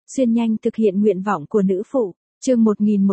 Xuyên nhanh thực hiện nguyện vọng của nữ phụ. Chương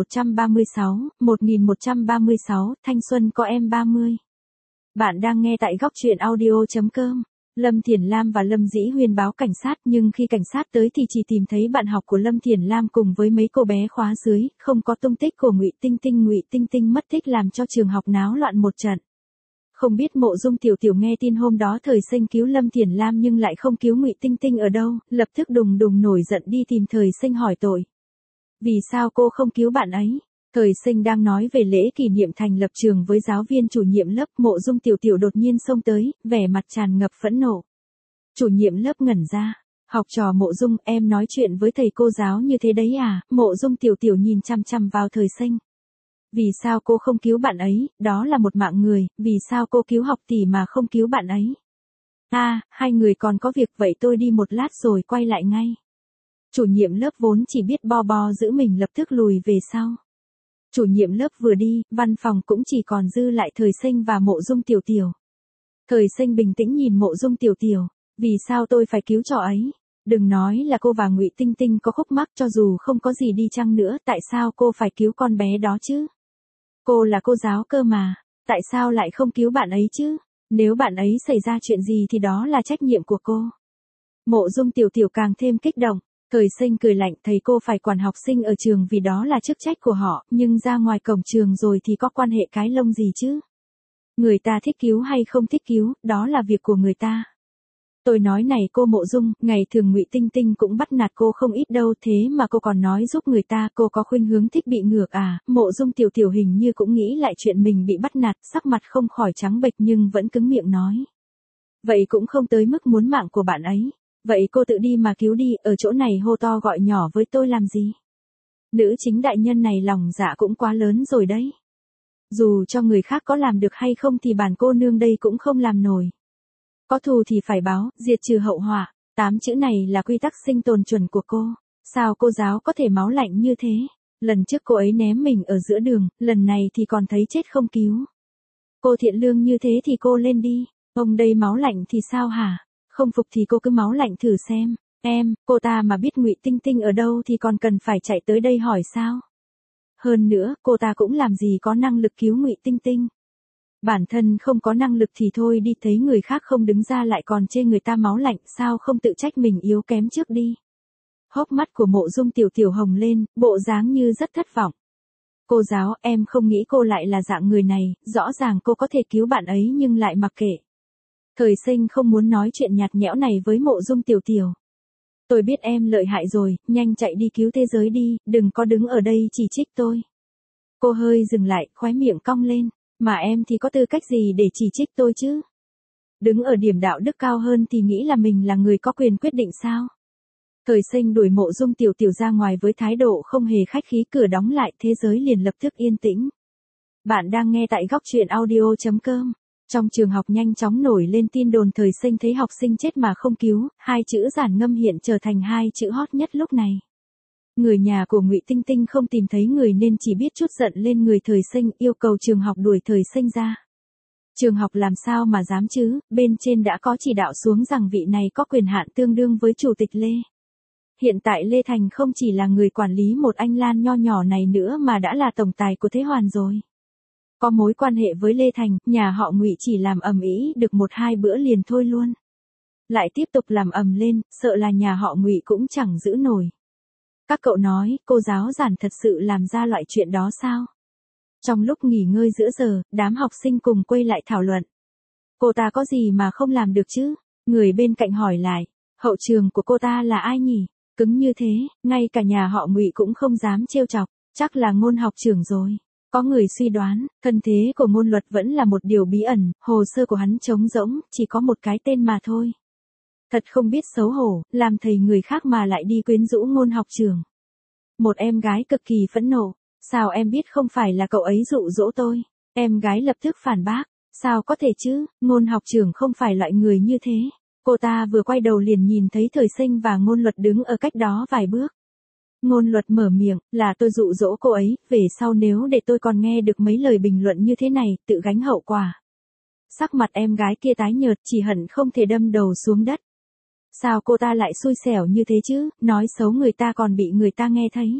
1136, thanh xuân có em 30. Bạn đang nghe tại góc truyện audio.com. Lâm Thiển Lam và Lâm Dĩ Huyên báo cảnh sát, nhưng khi cảnh sát tới thì chỉ tìm thấy bạn học của Lâm Thiển Lam cùng với mấy cô bé khóa dưới, không có tung tích của Ngụy Tinh Tinh. Ngụy Tinh Tinh mất tích làm cho trường học náo loạn một trận. Không biết Mộ Dung Tiểu Tiểu nghe tin hôm đó Thời Sinh cứu Lâm Thiển Lam nhưng lại không cứu Ngụy Tinh Tinh ở đâu, lập tức đùng đùng nổi giận đi tìm Thời Sinh hỏi tội. Vì sao cô không cứu bạn ấy? Thời Sinh đang nói về lễ kỷ niệm thành lập trường với giáo viên chủ nhiệm lớp, Mộ Dung Tiểu Tiểu đột nhiên xông tới, vẻ mặt tràn ngập phẫn nộ. Chủ nhiệm lớp ngẩn ra. Học trò Mộ Dung, em nói chuyện với thầy cô giáo như thế đấy à? Mộ Dung Tiểu Tiểu nhìn chằm chằm vào Thời Sinh. Vì sao cô không cứu bạn ấy, đó là một mạng người, vì sao cô cứu học tỷ mà không cứu bạn ấy? Hai người còn có việc, vậy tôi đi một lát rồi quay lại ngay. Chủ nhiệm lớp vốn chỉ biết bo bo giữ mình lập tức lùi về sau. Chủ nhiệm lớp vừa đi, văn phòng cũng chỉ còn dư lại Thời Sinh và Mộ Dung Tiểu Tiểu. Thời Sinh bình tĩnh nhìn Mộ Dung Tiểu Tiểu, vì sao tôi phải cứu trò ấy? Đừng nói là cô và Ngụy Tinh Tinh có khúc mắc, cho dù không có gì đi chăng nữa, tại sao cô phải cứu con bé đó chứ? Cô là cô giáo cơ mà, tại sao lại không cứu bạn ấy chứ? Nếu bạn ấy xảy ra chuyện gì thì đó là trách nhiệm của cô. Mộ Dung Tiểu Tiểu càng thêm kích động. Thời Sinh cười lạnh, thầy cô phải quản học sinh ở trường vì đó là chức trách của họ, nhưng ra ngoài cổng trường rồi thì có quan hệ cái lông gì chứ? Người ta thích cứu hay không thích cứu, đó là việc của người ta. Tôi nói này cô Mộ Dung, ngày thường Ngụy Tinh Tinh cũng bắt nạt cô không ít đâu, thế mà cô còn nói giúp người ta, cô có khuynh hướng thích bị ngược à? Mộ Dung Tiểu Tiểu hình như cũng nghĩ lại chuyện mình bị bắt nạt, sắc mặt không khỏi trắng bệch nhưng vẫn cứng miệng nói. Vậy cũng không tới mức muốn mạng của bạn ấy. Vậy cô tự đi mà cứu đi, ở chỗ này hô to gọi nhỏ với tôi làm gì? Nữ chính đại nhân này lòng dạ cũng quá lớn rồi đấy. Dù cho người khác có làm được hay không thì bản cô nương đây cũng không làm nổi. Có thù thì phải báo, diệt trừ hậu họa, 8 chữ này là quy tắc sinh tồn chuẩn của cô. Sao cô giáo có thể máu lạnh như thế? Lần trước cô ấy ném mình ở giữa đường, lần này thì còn thấy chết không cứu. Cô thiện lương như thế thì cô lên đi, ông đây máu lạnh thì sao hả? Không phục thì cô cứ máu lạnh thử xem. Cô ta mà biết Ngụy Tinh Tinh ở đâu thì còn cần phải chạy tới đây hỏi sao? Hơn nữa, cô ta cũng làm gì có năng lực cứu Ngụy Tinh Tinh. Bản thân không có năng lực thì thôi đi, thấy người khác không đứng ra lại còn chê người ta máu lạnh, sao không tự trách mình yếu kém trước đi. Hốc mắt của Mộ Dung Tiểu Tiểu hồng lên, bộ dáng như rất thất vọng. Cô giáo, em không nghĩ cô lại là dạng người này, rõ ràng cô có thể cứu bạn ấy nhưng lại mặc kệ. Thời Sinh không muốn nói chuyện nhạt nhẽo này với Mộ Dung Tiểu Tiểu. Tôi biết em lợi hại rồi, nhanh chạy đi cứu thế giới đi, đừng có đứng ở đây chỉ trích tôi. Cô hơi dừng lại, khóe miệng cong lên, mà em thì có tư cách gì để chỉ trích tôi chứ? Đứng ở điểm đạo đức cao hơn thì nghĩ là mình là người có quyền quyết định sao? Thời Sinh đuổi Mộ Dung Tiểu Tiểu ra ngoài với thái độ không hề khách khí, cửa đóng lại, thế giới liền lập tức yên tĩnh. Bạn đang nghe tại góc truyện audio.com. Trong trường học nhanh chóng nổi lên tin đồn Thời Sinh thấy học sinh chết mà không cứu, 2 chữ giản ngâm hiện trở thành 2 chữ hot nhất lúc này. Người nhà của Ngụy Tinh Tinh không tìm thấy người nên chỉ biết trút giận lên người Thời Sinh, yêu cầu trường học đuổi Thời Sinh ra. Trường học làm sao mà dám chứ, bên trên đã có chỉ đạo xuống rằng vị này có quyền hạn tương đương với chủ tịch Lê. Hiện tại Lê Thành không chỉ là người quản lý một anh Lan nho nhỏ này nữa mà đã là tổng tài của Thế Hoàn rồi. Có mối quan hệ với Lê Thành, nhà họ Ngụy chỉ làm ầm ĩ được 1-2 bữa liền thôi luôn. Lại tiếp tục làm ầm lên, sợ là nhà họ Ngụy cũng chẳng giữ nổi. Các cậu nói, cô giáo giản thật sự làm ra loại chuyện đó sao? Trong lúc nghỉ ngơi giữa giờ, đám học sinh cùng quay lại thảo luận. Cô ta có gì mà không làm được chứ? Người bên cạnh hỏi lại, hậu trường của cô ta là ai nhỉ? Cứng như thế, ngay cả nhà họ Ngụy cũng không dám trêu chọc, chắc là Ngôn học trưởng rồi. Có người suy đoán, thân thế của Ngôn Luật vẫn là một điều bí ẩn, hồ sơ của hắn trống rỗng, chỉ có một cái tên mà thôi. Thật không biết xấu hổ, làm thầy người khác mà lại đi quyến rũ Ngôn học trưởng. Một em gái cực kỳ phẫn nộ, sao em biết không phải là cậu ấy dụ dỗ tôi? Em gái lập tức phản bác, sao có thể chứ, Ngôn học trưởng không phải loại người như thế. Cô ta vừa quay đầu liền nhìn thấy Thời Sinh và Ngôn Luật đứng ở cách đó vài bước. Ngôn Luật mở miệng, là tôi dụ dỗ cô ấy, về sau nếu để tôi còn nghe được mấy lời bình luận như thế này, tự gánh hậu quả. Sắc mặt em gái kia tái nhợt, chỉ hận không thể đâm đầu xuống đất. Sao cô ta lại xui xẻo như thế chứ, nói xấu người ta còn bị người ta nghe thấy.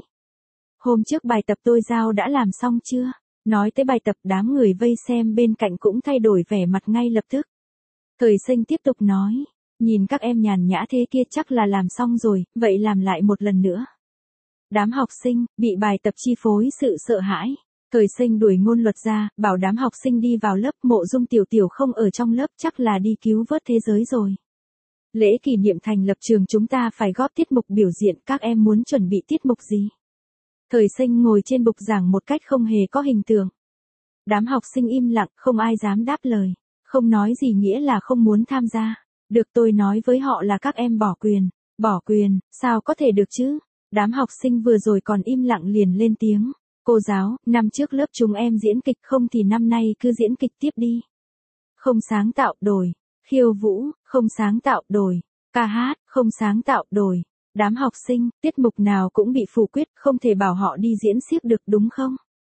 Hôm trước bài tập tôi giao đã làm xong chưa? Nói tới bài tập đám người vây xem bên cạnh cũng thay đổi vẻ mặt ngay lập tức. Thời sinh tiếp tục nói, nhìn các em nhàn nhã thế kia chắc là làm xong rồi, vậy làm lại một lần nữa. Đám học sinh, bị bài tập chi phối sự sợ hãi. Thời sinh đuổi ngôn luật ra, bảo đám học sinh đi vào lớp. Mộ Dung Tiểu Tiểu không ở trong lớp, chắc là đi cứu vớt thế giới rồi. Lễ kỷ niệm thành lập trường chúng ta phải góp tiết mục biểu diễn, các em muốn chuẩn bị tiết mục gì? Thời sinh ngồi trên bục giảng một cách không hề có hình tượng. Đám học sinh im lặng, không ai dám đáp lời. Không nói gì nghĩa là không muốn tham gia. Được, tôi nói với họ là các em bỏ quyền. Bỏ quyền, sao có thể được chứ? Đám học sinh vừa rồi còn im lặng liền lên tiếng. Cô giáo, năm trước lớp chúng em diễn kịch, không thì năm nay cứ diễn kịch tiếp đi. Không sáng tạo, đổi. Khiêu vũ, không sáng tạo, đổi. Ca hát, không sáng tạo, đổi. Đám học sinh, tiết mục nào cũng bị phủ quyết, không thể bảo họ đi diễn xiếc được đúng không?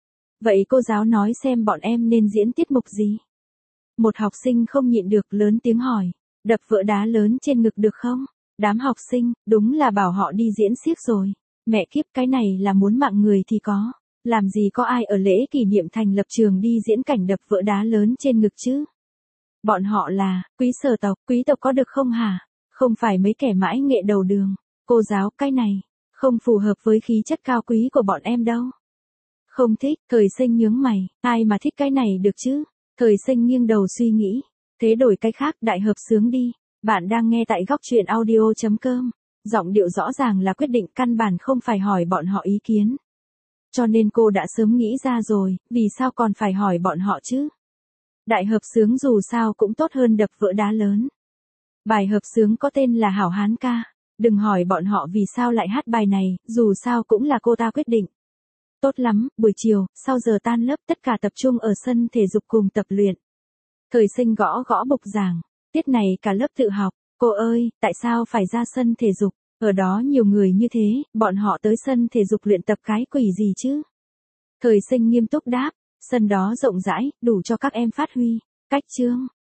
Vậy cô giáo nói xem bọn em nên diễn tiết mục gì? Một học sinh không nhịn được lớn tiếng hỏi. Đập vỡ đá lớn trên ngực được không? Đám học sinh, đúng là bảo họ đi diễn xiếc rồi. Mẹ kiếp, cái này là muốn mạng người thì có. Làm gì có ai ở lễ kỷ niệm thành lập trường đi diễn cảnh đập vỡ đá lớn trên ngực chứ? Bọn họ là, quý sở tộc, quý tộc có được không hả? Không phải mấy kẻ mãi nghệ đầu đường. Cô giáo, cái này, không phù hợp với khí chất cao quý của bọn em đâu. Không thích, thời sinh nhướng mày, ai mà thích cái này được chứ? Thời sinh nghiêng đầu suy nghĩ. Thế đổi cái khác, đại hợp xướng đi. Bạn đang nghe tại góc truyện audio.com. Giọng điệu rõ ràng là quyết định, căn bản không phải hỏi bọn họ ý kiến. Cho nên cô đã sớm nghĩ ra rồi, vì sao còn phải hỏi bọn họ chứ? Đại hợp xướng dù sao cũng tốt hơn đập vỡ đá lớn. Bài hợp xướng có tên là Hảo Hán Ca. Đừng hỏi bọn họ vì sao lại hát bài này, dù sao cũng là cô ta quyết định. Tốt lắm, buổi chiều, sau giờ tan lớp tất cả tập trung ở sân thể dục cùng tập luyện. Thời sinh gõ gõ bục giảng, tiết này cả lớp tự học. Cô ơi, tại sao phải ra sân thể dục? Ở đó nhiều người như thế, bọn họ tới sân thể dục luyện tập cái quỷ gì chứ? Thời sinh nghiêm túc đáp, sân đó rộng rãi, đủ cho các em phát huy. Cách chương,